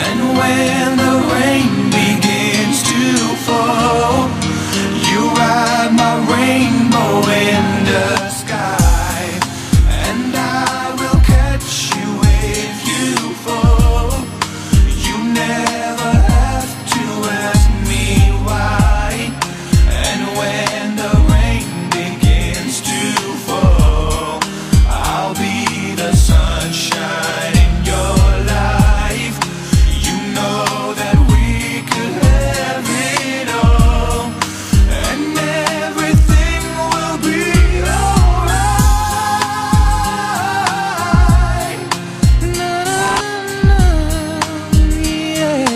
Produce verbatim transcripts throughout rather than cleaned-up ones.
And when the rain begins to fall, you ride my rainbow in the sky, and I will catch you if you fall. You never have to ask me why. And when the rain begins to fall, I'll be the sunshine in your life. You know that we could have it all, and everything will be alright. Na, na, na, yeah.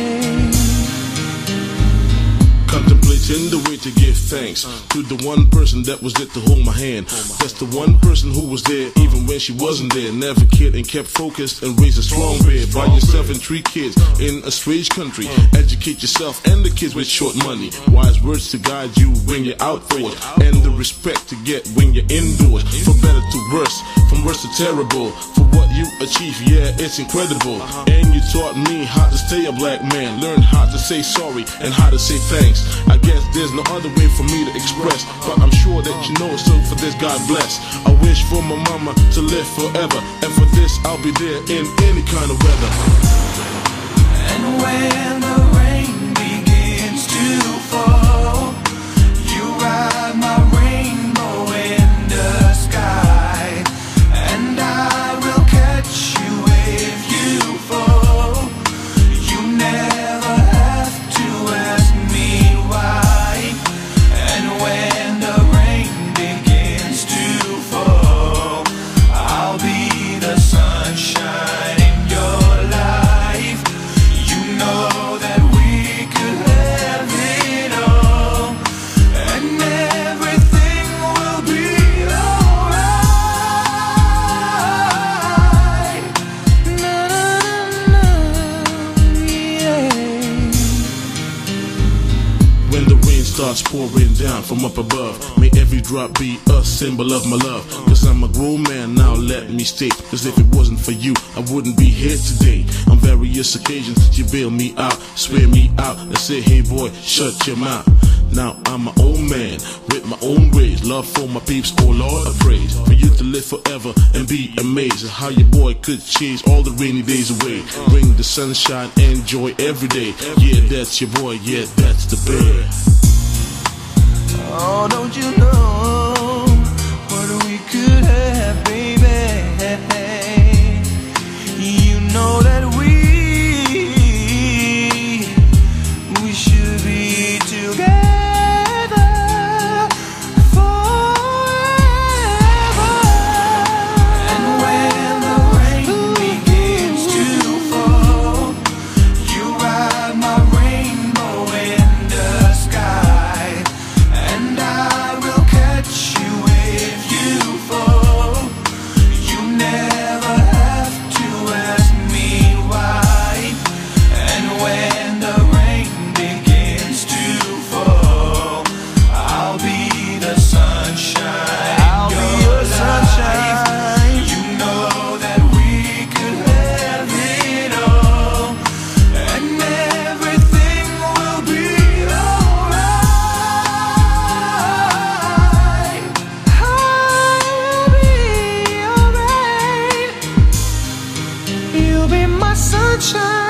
Contemplating the way to give thanks to the one person that was there to hold my hand. That's the one person who was there even when she wasn't there. Never cared and kept focused and raised a strong bed. By yourself and three kids in a strange country. Educate yourself and the kids with short money. Wise words to guide you when you're outdoors, and the respect to get when you're indoors. For better to worse, from worse to terrible. For what you achieve, yeah, it's incredible. And you taught me how to stay a black man. Learn how to say sorry and how to say thanks. I guess there's no other way for me to express, but I'm sure that you know, so for this God bless. I wish for my mama to live forever, and for this I'll be there in any kind of weather. And when the rain begins to fall, you ride my rainbow in the sky, and I will catch you if you fall. You never have to ask me why. And when the rain begins to fall, I'll be the sunshine in your life. You know that we could have it all, and everything will be alright. Na, na, na, yeah. When the rain starts pouring down from up above, may every drop be a symbol of my love. Cause I'm a grown man now, let me state. Cause if it wasn't for you, I wouldn't be here today. On various occasions, you bail me out, swear me out, and say, hey boy, shut your mouth. Now I'm my own man, with my own ways. Love for my peeps, oh Lord, I praise. For you to live forever and be amazed at how your boy could chase all the rainy days away. Bring the sunshine and joy every day. Yeah, that's your boy, yeah, that's the bear. Oh, don't you know what we could have, baby? You know that we we should be together forever. And when the rain begins to fall, you ride my rainbow in the sky, and I will catch you if you fall. You never have to ask me why. And when the rain begins to fall, I'll be the sunshine. I'll be your sunshine. You know that we could have it all, and everything will be alright. I'll be alright. You'll be my sunshine.